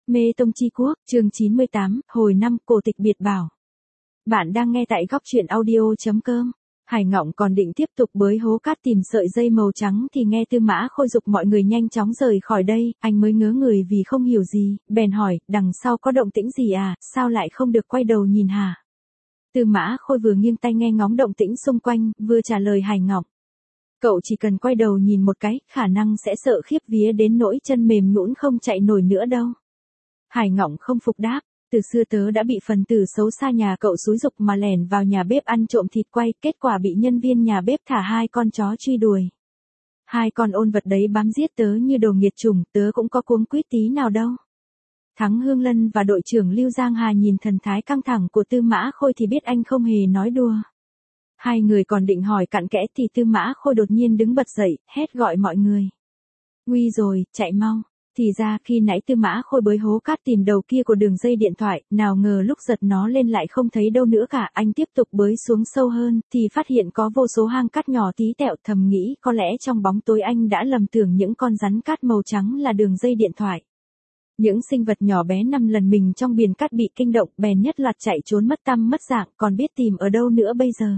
Mê Tông Chi Quốc, chương 98, hồi 5, cổ tịch biệt bảo. Bạn đang nghe tại góc truyện audio.com. Hải Ngọng còn định tiếp tục bới hố cát tìm sợi dây màu trắng thì nghe Tư Mã Khôi giục mọi người nhanh chóng rời khỏi đây, anh mới ngớ người vì không hiểu gì, bèn hỏi, đằng sau có động tĩnh gì à, sao lại không được quay đầu nhìn hả? Tư Mã Khôi vừa nghiêng tai nghe ngóng động tĩnh xung quanh, vừa trả lời Hải Ngọng. Cậu chỉ cần quay đầu nhìn một cái, khả năng sẽ sợ khiếp vía đến nỗi chân mềm nhũn không chạy nổi nữa đâu. Hải Ngọng không phục đáp, từ xưa tớ đã bị phần tử xấu xa nhà cậu xúi giục mà lẻn vào nhà bếp ăn trộm thịt quay, kết quả bị nhân viên nhà bếp thả 2 con chó truy đuổi. 2 con ôn vật đấy bám giết tớ như đồ nghiệt chủng, tớ cũng có cuống quýt tí nào đâu. Thắng Hương Lân và đội trưởng Lưu Giang Hà nhìn thần thái căng thẳng của Tư Mã Khôi thì biết anh không hề nói đùa. Hai người còn định hỏi cặn kẽ thì Tư Mã Khôi đột nhiên đứng bật dậy, hét gọi mọi người. Nguy rồi, chạy mau. Thì ra khi nãy Tư Mã Khôi bới hố cát tìm đầu kia của đường dây điện thoại, nào ngờ lúc giật nó lên lại không thấy đâu nữa cả, anh tiếp tục bới xuống sâu hơn, thì phát hiện có vô số hang cát nhỏ tí tẹo, thầm nghĩ có lẽ trong bóng tối anh đã lầm tưởng những con rắn cát màu trắng là đường dây điện thoại. Những sinh vật nhỏ bé nằm lần mình trong biển cát bị kinh động, bèn nhất loạt chạy trốn mất tăm mất dạng, còn biết tìm ở đâu nữa bây giờ.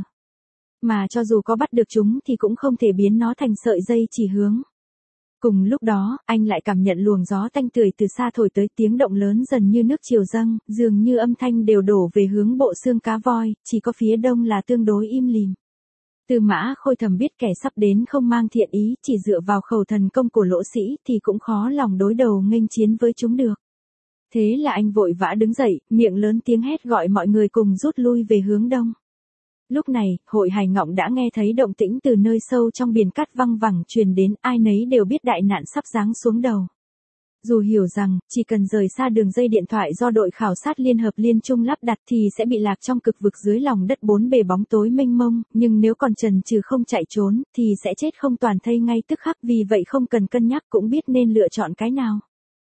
Mà cho dù có bắt được chúng thì cũng không thể biến nó thành sợi dây chỉ hướng. Cùng lúc đó, anh lại cảm nhận luồng gió tanh tưởi từ xa thổi tới, tiếng động lớn dần như nước triều dâng, dường như âm thanh đều đổ về hướng bộ xương cá voi, chỉ có phía đông là tương đối im lìm. Tư Mã Khôi thầm biết kẻ sắp đến không mang thiện ý, chỉ dựa vào khẩu thần công của Lỗ Sĩ thì cũng khó lòng đối đầu nghênh chiến với chúng được. Thế là anh vội vã đứng dậy, miệng lớn tiếng hét gọi mọi người cùng rút lui về hướng đông. Lúc này, hội Hải Ngọng đã nghe thấy động tĩnh từ nơi sâu trong biển cát văng vẳng truyền đến, ai nấy đều biết đại nạn sắp giáng xuống đầu. Dù hiểu rằng, chỉ cần rời xa đường dây điện thoại do đội khảo sát Liên Hợp Liên Trung lắp đặt thì sẽ bị lạc trong cực vực dưới lòng đất bốn bề bóng tối mênh mông, nhưng nếu còn chần chừ không chạy trốn, thì sẽ chết không toàn thây ngay tức khắc, vì vậy không cần cân nhắc cũng biết nên lựa chọn cái nào.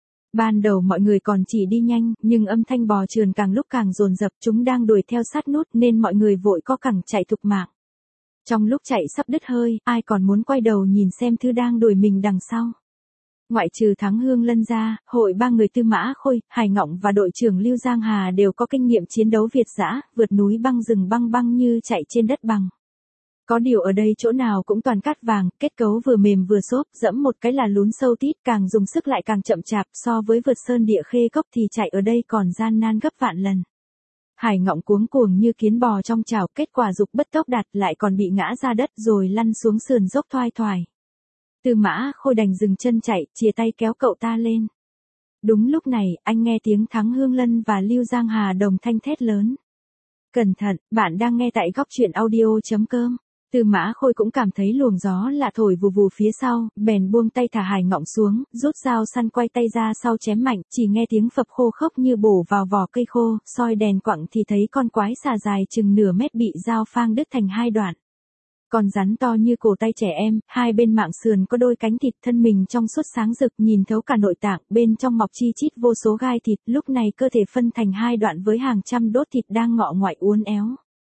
Ban đầu mọi người còn chỉ đi nhanh, nhưng âm thanh bò trườn càng lúc càng dồn dập, chúng đang đuổi theo sát nút nên mọi người vội co cẳng chạy thục mạng. Trong lúc chạy sắp đứt hơi, ai còn muốn quay đầu nhìn xem thứ đang đuổi mình đằng sau. Ngoại trừ Thắng Hương Lân ra, hội 3 người Tư Mã Khôi, Hải Ngọng và đội trưởng Lưu Giang Hà đều có kinh nghiệm chiến đấu việt dã, vượt núi băng rừng băng băng như chạy trên đất bằng. Có điều ở đây chỗ nào cũng toàn cát vàng, kết cấu vừa mềm vừa xốp, dẫm một cái là lún sâu tít, càng dùng sức lại càng chậm chạp, so với vượt sơn địa khê cốc thì chạy ở đây còn gian nan gấp vạn lần. Hải Ngọng cuống cuồng như kiến bò trong chảo, kết quả dục bất tốc đạt lại còn bị ngã ra đất rồi lăn xuống sườn dốc thoai thoải. Tư Mã Khôi đành dừng chân chạy, chìa tay kéo cậu ta lên. Đúng lúc này, anh nghe tiếng Thắng Hương Lân và Lưu Giang Hà đồng thanh thét lớn. Cẩn thận, bạn đang nghe tại góc truyện audio.com. Tư Mã Khôi cũng cảm thấy luồng gió lạ thổi vù vù phía sau, bèn buông tay thả Hải Ngọng xuống, rút dao săn quay tay ra sau chém mạnh, chỉ nghe tiếng phập khô khốc như bổ vào vỏ cây khô, soi đèn quặng thì thấy con quái xà dài chừng nửa mét bị dao phang đứt thành 2 đoạn. Con rắn to như cổ tay trẻ em, hai bên mạng sườn có đôi cánh thịt, thân mình trong suốt sáng rực, nhìn thấu cả nội tạng, bên trong mọc chi chít vô số gai thịt, lúc này cơ thể phân thành 2 đoạn với hàng trăm đốt thịt đang ngọ ngoại uốn éo.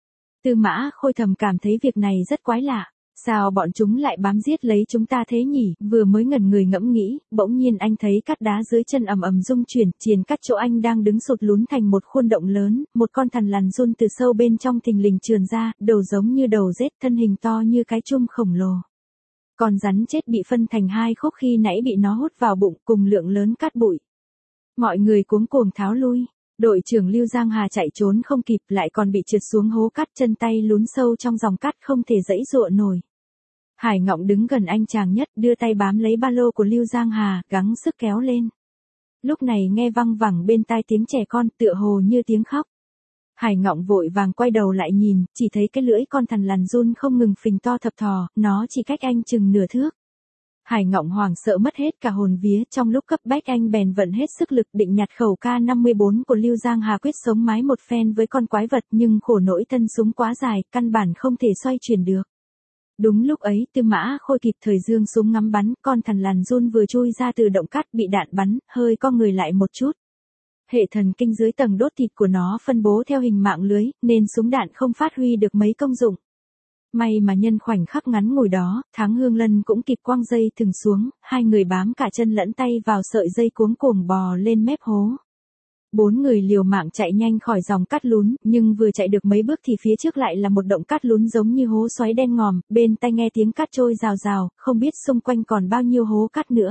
Tư Mã Khôi thầm cảm thấy việc này rất quái lạ, sao bọn chúng lại bám giết lấy chúng ta thế nhỉ, vừa mới ngẩn người ngẫm nghĩ, bỗng nhiên anh thấy cát đá dưới chân ầm ầm rung chuyển, triền cát chỗ anh đang đứng sụt lún thành một khuôn động lớn, một con thằn lằn run từ sâu bên trong thình lình trườn ra, đầu giống như đầu rết, thân hình to như cái chum khổng lồ. Con rắn chết bị phân thành 2 khúc khi nãy bị nó hút vào bụng cùng lượng lớn cát bụi. Mọi người cuống cuồng tháo lui. Đội trưởng Lưu Giang Hà chạy trốn không kịp lại còn bị trượt xuống hố cát, chân tay lún sâu trong dòng cát không thể giãy giụa nổi. Hải Ngọng đứng gần anh chàng nhất, đưa tay bám lấy ba lô của Lưu Giang Hà, gắng sức kéo lên. Lúc này nghe văng vẳng bên tai tiếng trẻ con, tựa hồ như tiếng khóc. Hải Ngọng vội vàng quay đầu lại nhìn, chỉ thấy cái lưỡi con thằn lằn run không ngừng phình to thập thò, nó chỉ cách anh chừng nửa thước. Hải Ngọng hoảng sợ mất hết cả hồn vía, trong lúc cấp bách anh bèn vận hết sức lực định nhặt khẩu K54 của Lưu Giang Hà quyết sống mái một phen với con quái vật, nhưng khổ nỗi thân súng quá dài, căn bản không thể xoay chuyển được. Đúng lúc ấy, Tư Mã Khôi kịp thời giương súng ngắm bắn, con thằn lằn run vừa chui ra từ động cát bị đạn bắn, hơi co người lại một chút. Hệ thần kinh dưới tầng đốt thịt của nó phân bố theo hình mạng lưới, nên súng đạn không phát huy được mấy công dụng. May mà nhân khoảnh khắc ngắn ngủi đó, Thắng Hương Lân cũng kịp quăng dây thừng xuống, hai người bám cả chân lẫn tay vào sợi dây cuống cuồng bò lên mép hố. 4 người liều mạng chạy nhanh khỏi dòng cát lún, nhưng vừa chạy được mấy bước thì phía trước lại là một động cát lún giống như hố xoáy đen ngòm, bên tai nghe tiếng cát trôi rào rào, không biết xung quanh còn bao nhiêu hố cát nữa.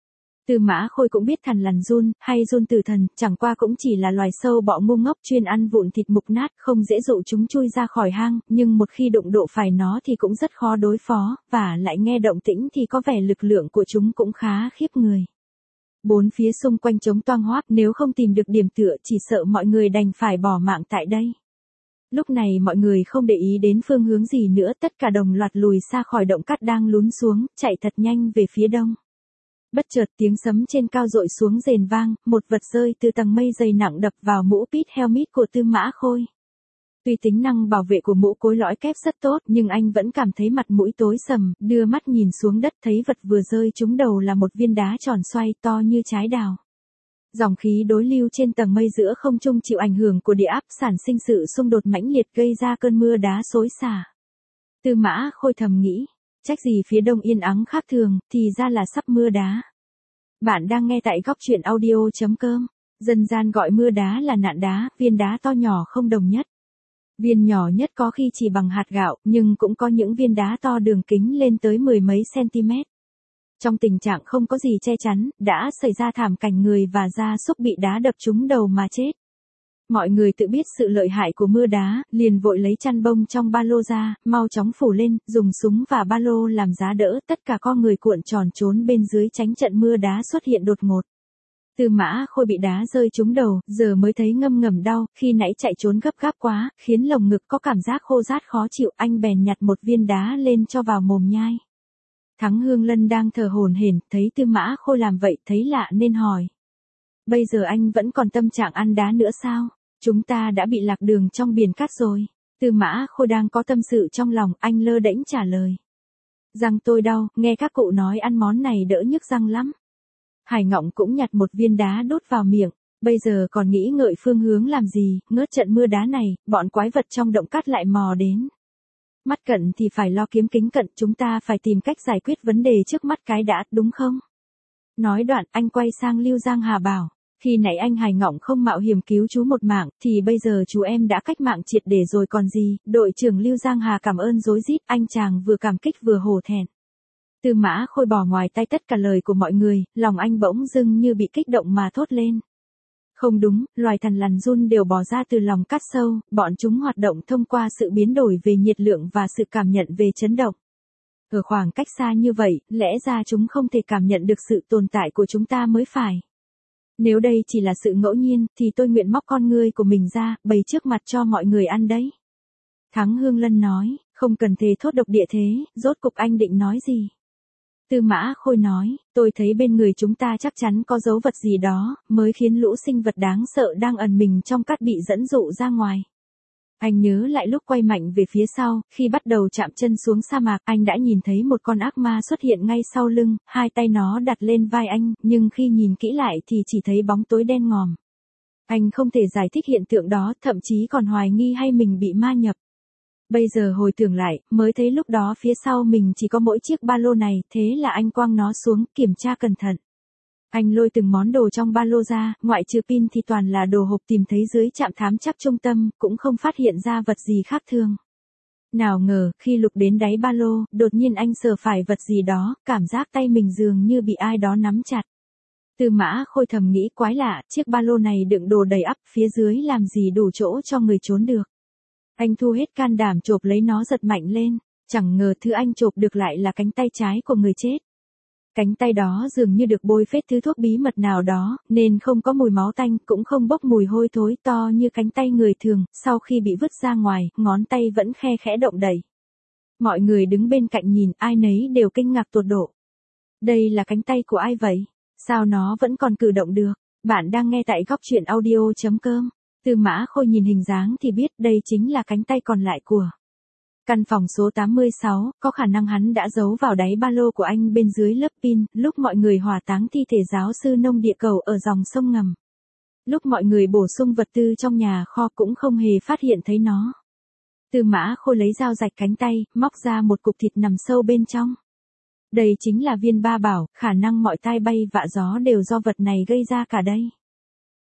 Tư Mã Khôi cũng biết thằn lằn giun, hay giun tử thần, chẳng qua cũng chỉ là loài sâu bọ ngu ngốc chuyên ăn vụn thịt mục nát, không dễ dụ chúng chui ra khỏi hang, nhưng một khi đụng độ phải nó thì cũng rất khó đối phó, và lại nghe động tĩnh thì có vẻ lực lượng của chúng cũng khá khiếp người. Bốn phía xung quanh trống toang hoác, nếu không tìm được điểm tựa chỉ sợ mọi người đành phải bỏ mạng tại đây. Lúc này mọi người không để ý đến phương hướng gì nữa, tất cả đồng loạt lùi xa khỏi động cát đang lún xuống, chạy thật nhanh về phía đông. Bất chợt tiếng sấm trên cao dội xuống rền vang, một vật rơi từ tầng mây dày nặng đập vào mũ pit helmet của Tư Mã Khôi. Tuy tính năng bảo vệ của mũ cối lõi kép rất tốt, nhưng anh vẫn cảm thấy mặt mũi tối sầm, đưa mắt nhìn xuống đất thấy vật vừa rơi trúng đầu là một viên đá tròn xoay to như trái đào. Dòng khí đối lưu trên tầng mây giữa không trung chịu ảnh hưởng của địa áp sản sinh sự xung đột mãnh liệt gây ra cơn mưa đá xối xả. Tư Mã Khôi thầm nghĩ, trách gì phía đông yên ắng khác thường, thì ra là sắp mưa đá. Bạn đang nghe tại góc truyện audio.com. Dân gian gọi mưa đá là nạn đá, viên đá to nhỏ không đồng nhất. Viên nhỏ nhất có khi chỉ bằng hạt gạo, nhưng cũng có những viên đá to đường kính lên tới mười mấy cm. Trong tình trạng không có gì che chắn, đã xảy ra thảm cảnh người và gia súc bị đá đập trúng đầu mà chết. Mọi người tự biết sự lợi hại của mưa đá, liền vội lấy chăn bông trong ba lô ra, mau chóng phủ lên, dùng súng và ba lô làm giá đỡ, tất cả con người cuộn tròn trốn bên dưới tránh trận mưa đá xuất hiện đột ngột. Tư Mã Khôi bị đá rơi trúng đầu, giờ mới thấy ngâm ngầm đau, khi nãy chạy trốn gấp gáp quá, khiến lồng ngực có cảm giác khô rát khó chịu, anh bèn nhặt một viên đá lên cho vào mồm nhai. Thắng Hương Lân đang thở hổn hển, thấy Tư Mã Khôi làm vậy thấy lạ nên hỏi. Bây giờ anh vẫn còn tâm trạng ăn đá nữa sao? Chúng ta đã bị lạc đường trong biển cát rồi. Tư Mã Khôi đang có tâm sự trong lòng, anh lơ đễnh trả lời. Răng tôi đau, nghe các cụ nói ăn món này đỡ nhức răng lắm. Hải Ngọng cũng nhặt một viên đá đút vào miệng, bây giờ còn nghĩ ngợi phương hướng làm gì, ngớt trận mưa đá này, bọn quái vật trong động cát lại mò đến. Mắt cận thì phải lo kiếm kính cận, chúng ta phải tìm cách giải quyết vấn đề trước mắt cái đã, đúng không? Nói đoạn, anh quay sang Lưu Giang Hà bảo, khi nãy anh Hải Ngọng không mạo hiểm cứu chú một mạng, thì bây giờ chú em đã cách mạng triệt để rồi còn gì. Đội trưởng Lưu Giang Hà cảm ơn rối rít, anh chàng vừa cảm kích vừa hổ thẹn. Tư Mã Khôi bỏ ngoài tay tất cả lời của mọi người, lòng anh bỗng dưng như bị kích động mà thốt lên. Không đúng, loài thằn lằn giun đều bò ra từ lòng cát sâu, bọn chúng hoạt động thông qua sự biến đổi về nhiệt lượng và sự cảm nhận về chấn động. Ở khoảng cách xa như vậy, lẽ ra chúng không thể cảm nhận được sự tồn tại của chúng ta mới phải. Nếu đây chỉ là sự ngẫu nhiên, thì tôi nguyện móc con ngươi của mình ra, bày trước mặt cho mọi người ăn đấy. Thắng Hương Lân nói, không cần thề thốt độc địa thế, rốt cục anh định nói gì? Tư Mã Khôi nói, tôi thấy bên người chúng ta chắc chắn có dấu vật gì đó, mới khiến lũ sinh vật đáng sợ đang ẩn mình trong cát bị dẫn dụ ra ngoài. Anh nhớ lại lúc quay mạnh về phía sau, khi bắt đầu chạm chân xuống sa mạc, anh đã nhìn thấy một con ác ma xuất hiện ngay sau lưng, hai tay nó đặt lên vai anh, nhưng khi nhìn kỹ lại thì chỉ thấy bóng tối đen ngòm. Anh không thể giải thích hiện tượng đó, thậm chí còn hoài nghi hay mình bị ma nhập. Bây giờ hồi tưởng lại, mới thấy lúc đó phía sau mình chỉ có mỗi chiếc ba lô này, thế là anh quăng nó xuống, kiểm tra cẩn thận. Anh lôi từng món đồ trong ba lô ra, ngoại trừ pin thì toàn là đồ hộp tìm thấy dưới trạm thám chắc trung tâm, cũng không phát hiện ra vật gì khác thường. Nào ngờ, khi lục đến đáy ba lô, đột nhiên anh sờ phải vật gì đó, cảm giác tay mình dường như bị ai đó nắm chặt. Tư Mã Khôi thầm nghĩ quái lạ, chiếc ba lô này đựng đồ đầy ắp, phía dưới làm gì đủ chỗ cho người trốn được. Anh thu hết can đảm chộp lấy nó giật mạnh lên, chẳng ngờ thứ anh chộp được lại là cánh tay trái của người chết. Cánh tay đó dường như được bôi phết thứ thuốc bí mật nào đó, nên không có mùi máu tanh, cũng không bốc mùi hôi thối to như cánh tay người thường, sau khi bị vứt ra ngoài, ngón tay vẫn khe khẽ động đẩy. Mọi người đứng bên cạnh nhìn, ai nấy đều kinh ngạc tột độ. Đây là cánh tay của ai vậy? Sao nó vẫn còn cử động được? Bạn đang nghe tại góc truyện audio.com. Tư Mã Khôi nhìn hình dáng thì biết đây chính là cánh tay còn lại của căn phòng số 86, có khả năng hắn đã giấu vào đáy ba lô của anh bên dưới lớp pin, lúc mọi người hỏa táng thi thể giáo sư nông địa cầu ở dòng sông ngầm. Lúc mọi người bổ sung vật tư trong nhà kho cũng không hề phát hiện thấy nó. Tư Mã Khôi lấy dao rạch cánh tay, móc ra một cục thịt nằm sâu bên trong. Đây chính là viên ba bảo, khả năng mọi tai bay vạ gió đều do vật này gây ra cả đây.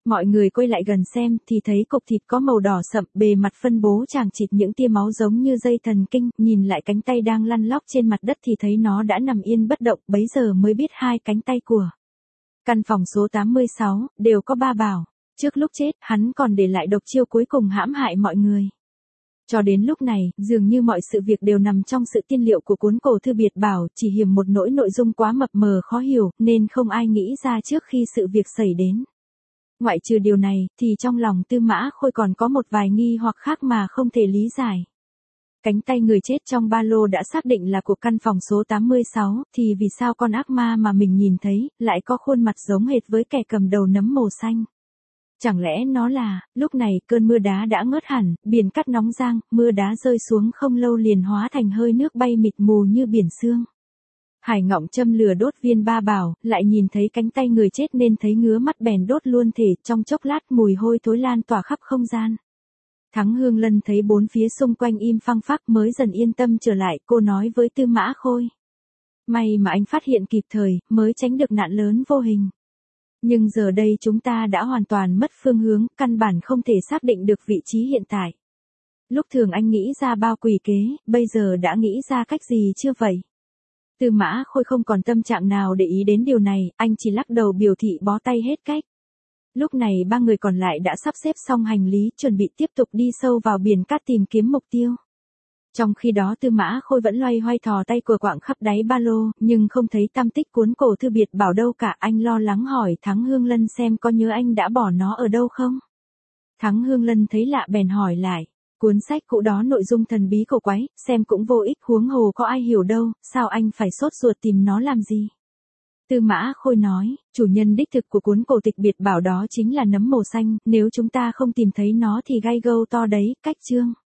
Mọi người quay lại gần xem thì thấy cục thịt có màu đỏ sậm, bề mặt phân bố chằng chịt những tia máu giống như dây thần kinh, nhìn lại cánh tay đang lăn lóc trên mặt đất thì thấy nó đã nằm yên bất động, bấy giờ mới biết hai cánh tay của căn phòng số 86 đều có ba Bảo. Trước lúc chết, hắn còn để lại độc chiêu cuối cùng hãm hại mọi người. Cho đến lúc này, dường như mọi sự việc đều nằm trong sự tiên liệu của cuốn cổ thư biệt bảo, chỉ hiềm một nỗi nội dung quá mập mờ khó hiểu, nên không ai nghĩ ra trước khi sự việc xảy đến. Ngoại trừ điều này, thì trong lòng Tư Mã Khôi còn có một vài nghi hoặc khác mà không thể lý giải. Cánh tay người chết trong ba lô đã xác định là của căn phòng số 86, thì vì sao con ác ma mà mình nhìn thấy, lại có khuôn mặt giống hệt với kẻ cầm đầu nấm màu xanh? Chẳng lẽ nó là, lúc này cơn mưa đá đã ngớt hẳn, biển cát nóng giang, mưa đá rơi xuống không lâu liền hóa thành hơi nước bay mịt mù như biển sương. Hải Ngọng châm lửa đốt viên ba Bảo, lại nhìn thấy cánh tay người chết nên thấy ngứa mắt bèn đốt luôn thể, trong chốc lát mùi hôi thối lan tỏa khắp không gian. Thắng Hương Lân thấy bốn phía xung quanh im phăng phắc mới dần yên tâm trở lại, cô nói với Tư Mã Khôi. May mà anh phát hiện kịp thời, mới tránh được nạn lớn vô hình. Nhưng giờ đây chúng ta đã hoàn toàn mất phương hướng, căn bản không thể xác định được vị trí hiện tại. Lúc thường anh nghĩ ra bao quỷ kế, bây giờ đã nghĩ ra cách gì chưa vậy? Tư Mã Khôi không còn tâm trạng nào để ý đến điều này, anh chỉ lắc đầu biểu thị bó tay hết cách. Lúc này ba người còn lại đã sắp xếp xong hành lý, chuẩn bị tiếp tục đi sâu vào biển cát tìm kiếm mục tiêu. Trong khi đó Tư Mã Khôi vẫn loay hoay thò tay của quạng khắp đáy ba lô, nhưng không thấy tăm tích cuốn cổ thư biệt bảo đâu cả. Anh lo lắng hỏi Thắng Hương Lân xem có nhớ anh đã bỏ nó ở đâu không. Thắng Hương Lân thấy lạ bèn hỏi lại. Cuốn sách cũ đó nội dung thần bí cổ quái, xem cũng vô ích, huống hồ có ai hiểu đâu, sao anh phải sốt ruột tìm nó làm gì? Tư Mã Khôi nói, chủ nhân đích thực của cuốn cổ tịch biệt bảo đó chính là nấm màu xanh, nếu chúng ta không tìm thấy nó thì gai gâu to đấy, cách chương.